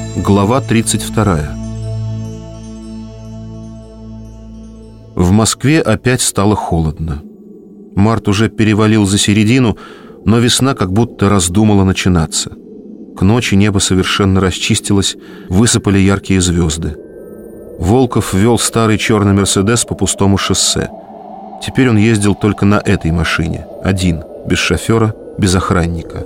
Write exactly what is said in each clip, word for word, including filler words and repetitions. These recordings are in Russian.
Глава тридцать вторая. В Москве опять стало холодно. Март уже перевалил за середину, но весна как будто раздумала начинаться. К ночи небо совершенно расчистилось, высыпали яркие звезды. Волков вел старый черный «Мерседес» по пустому шоссе. Теперь он ездил только на этой машине, один, без шофера, без охранника.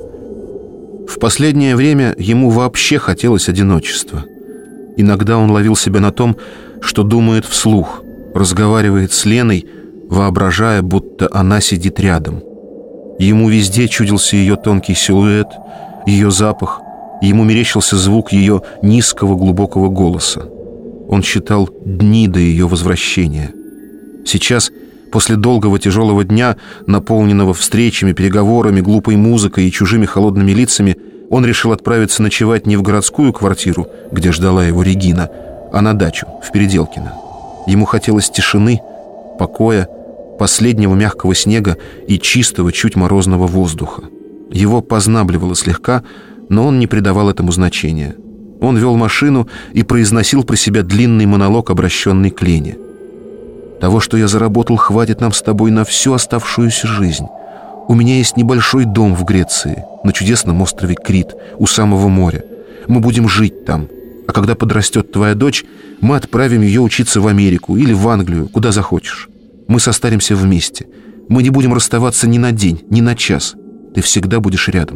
В последнее время ему вообще хотелось одиночества. Иногда он ловил себя на том, что думает вслух, разговаривает с Леной, воображая, будто она сидит рядом. Ему везде чудился ее тонкий силуэт, ее запах, ему мерещился звук ее низкого глубокого голоса. Он считал дни до ее возвращения. Сейчас, после долгого тяжелого дня, наполненного встречами, переговорами, глупой музыкой и чужими холодными лицами, он решил отправиться ночевать не в городскую квартиру, где ждала его Регина, а на дачу, в Переделкино. Ему хотелось тишины, покоя, последнего мягкого снега и чистого, чуть морозного воздуха. Его познабливало слегка, но он не придавал этому значения. Он вел машину и произносил про себя длинный монолог, обращенный к Лене. «Того, что я заработал, хватит нам с тобой на всю оставшуюся жизнь. У меня есть небольшой дом в Греции, на чудесном острове Крит, у самого моря. Мы будем жить там. А когда подрастет твоя дочь, мы отправим ее учиться в Америку или в Англию, куда захочешь. Мы состаримся вместе. Мы не будем расставаться ни на день, ни на час. Ты всегда будешь рядом.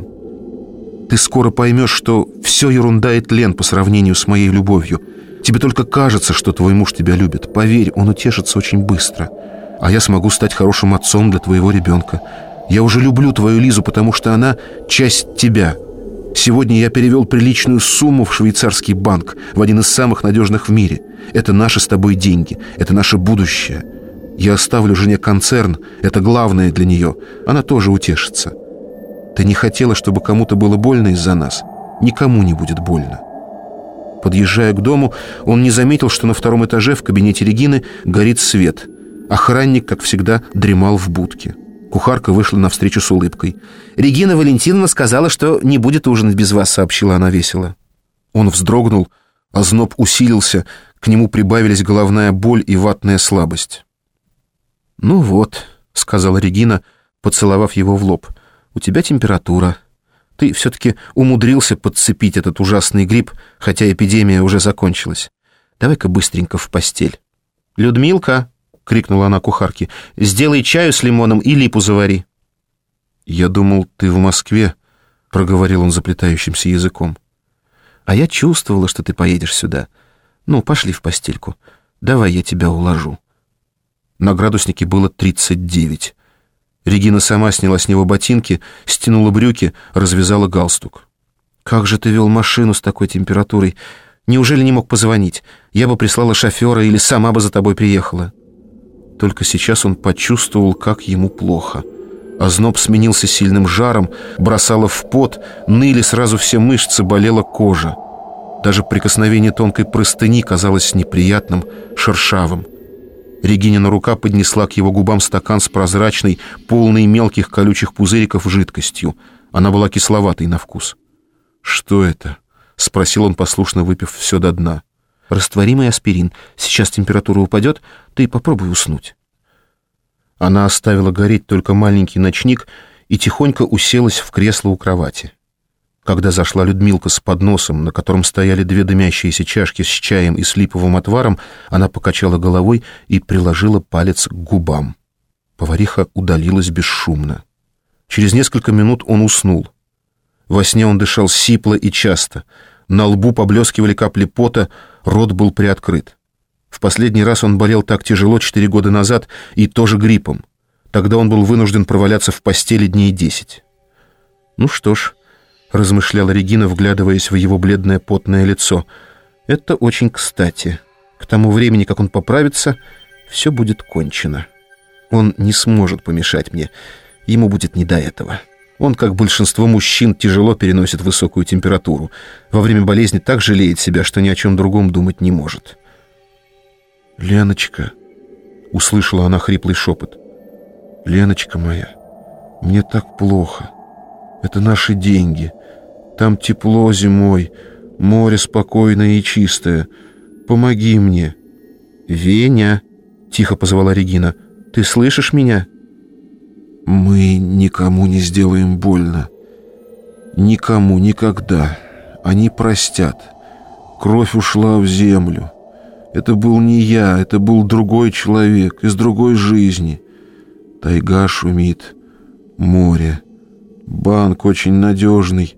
Ты скоро поймешь, что все ерунда и тлен по сравнению с моей любовью. Тебе только кажется, что твой муж тебя любит. Поверь, он утешится очень быстро. А я смогу стать хорошим отцом для твоего ребенка. Я уже люблю твою Лизу, потому что она часть тебя. Сегодня я перевел приличную сумму в швейцарский банк, в один из самых надежных в мире. Это наши с тобой деньги, это наше будущее. Я оставлю жене концерн, это главное для нее. Она тоже утешится. Ты не хотела, чтобы кому-то было больно из-за нас? Никому не будет больно». Подъезжая к дому, он не заметил, что на втором этаже в кабинете Регины горит свет. Охранник, как всегда, дремал в будке. Кухарка вышла навстречу с улыбкой. «Регина Валентиновна сказала, что не будет ужинать без вас», — сообщила она весело. Он вздрогнул, озноб усилился, к нему прибавились головная боль и ватная слабость. «Ну вот», — сказала Регина, поцеловав его в лоб, — «у тебя температура. Ты все-таки умудрился подцепить этот ужасный грипп, хотя эпидемия уже закончилась. Давай-ка быстренько в постель». «Людмилка», — крикнула она кухарке, — «сделай чаю с лимоном и липу завари». «Я думал, ты в Москве», — проговорил он заплетающимся языком. «А я чувствовала, что ты поедешь сюда. Ну, пошли в постельку. Давай я тебя уложу». На градуснике было тридцать девять. Регина сама сняла с него ботинки, стянула брюки, развязала галстук. «Как же ты вел машину с такой температурой? Неужели не мог позвонить? Я бы прислала шофера или сама бы за тобой приехала». Только сейчас он почувствовал, как ему плохо. Озноб сменился сильным жаром, бросало в пот, ныли сразу все мышцы, болела кожа. Даже прикосновение тонкой простыни казалось неприятным, шершавым. Регинина рука поднесла к его губам стакан с прозрачной, полной мелких колючих пузыриков жидкостью. Она была кисловатой на вкус. «Что это?» — спросил он, послушно выпив все до дна. «Растворимый аспирин. Сейчас температура упадет, ты попробуй уснуть». Она оставила гореть только маленький ночник и тихонько уселась в кресло у кровати. Когда зашла Людмилка с подносом, на котором стояли две дымящиеся чашки с чаем и с липовым отваром, она покачала головой и приложила палец к губам. Повариха удалилась бесшумно. Через несколько минут он уснул. Во сне он дышал сипло и часто. На лбу поблескивали капли пота, рот был приоткрыт. В последний раз он болел так тяжело четыре года назад и тоже гриппом. Тогда он был вынужден проваляться в постели дней десять. «Ну что ж», — размышляла Регина, вглядываясь в его бледное потное лицо, — «это очень кстати. К тому времени, как он поправится, все будет кончено. Он не сможет помешать мне, ему будет не до этого. Он, как большинство мужчин, тяжело переносит высокую температуру. Во время болезни так жалеет себя, что ни о чем другом думать не может». «Леночка», — услышала она хриплый шепот, — «Леночка моя, мне так плохо. Это наши деньги. Там тепло зимой, Море спокойное и чистое. Помоги мне». «Веня», — тихо позвала Регина, — «ты слышишь меня?» «Мы никому не сделаем больно. Никому, никогда. Они простят. Кровь ушла в землю. Это был не я, это был другой человек, из другой жизни. Тайга шумит, море. Банк очень надежный».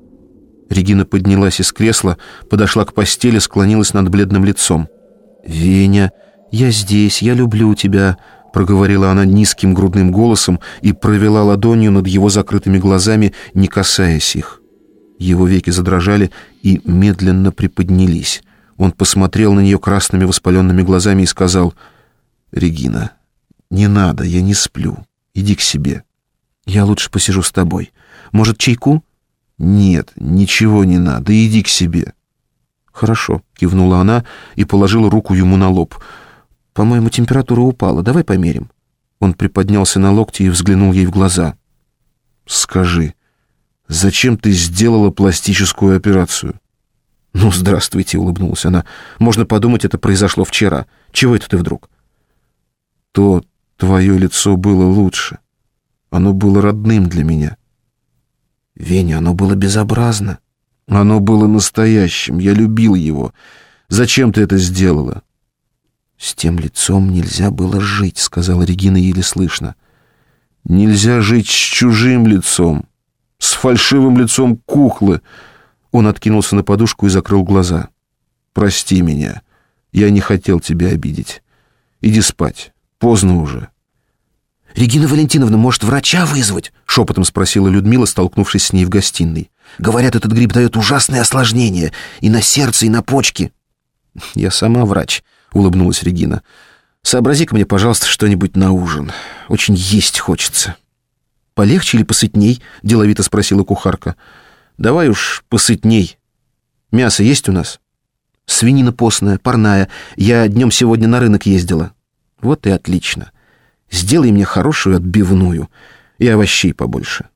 Регина поднялась из кресла, подошла к постели, склонилась над бледным лицом. «Веня, я здесь, я люблю тебя», — проговорила она низким грудным голосом и провела ладонью над его закрытыми глазами, не касаясь их. Его веки задрожали и медленно приподнялись. Он посмотрел на нее красными воспаленными глазами и сказал: «Регина, не надо, я не сплю. Иди к себе». «Я лучше посижу с тобой. Может, чайку?» «Нет, ничего не надо, иди к себе». «Хорошо», — кивнула она и положила руку ему на лоб. «По-моему, температура упала. Давай померим». Он приподнялся на локти и взглянул ей в глаза. «Скажи, зачем ты сделала пластическую операцию?» «Ну, здравствуйте», — улыбнулась она. «Можно подумать, это произошло вчера. Чего это ты вдруг?» «То твое лицо было лучше. Оно было родным для меня». «Веня, оно было безобразно». «Оно было настоящим. Я любил его. Зачем ты это сделала?» «С тем лицом нельзя было жить», — сказала Регина еле слышно. «Нельзя жить с чужим лицом, с фальшивым лицом куклы». Он откинулся на подушку и закрыл глаза. «Прости меня. Я не хотел тебя обидеть. Иди спать. Поздно уже». «Регина Валентиновна, может, врача вызвать?» — шепотом спросила Людмила, столкнувшись с ней в гостиной. «Говорят, этот грипп дает ужасные осложнения и на сердце, и на почки». «Я сама врач», — улыбнулась Регина. «Сообрази-ка мне, пожалуйста, что-нибудь на ужин. Очень есть хочется». «Полегче или посытней?» — деловито спросила кухарка. «Давай уж посытней. Мясо есть у нас?» «Свинина постная, парная. Я днем сегодня на рынок ездила». «Вот и отлично. Сделай мне хорошую отбивную и овощей побольше».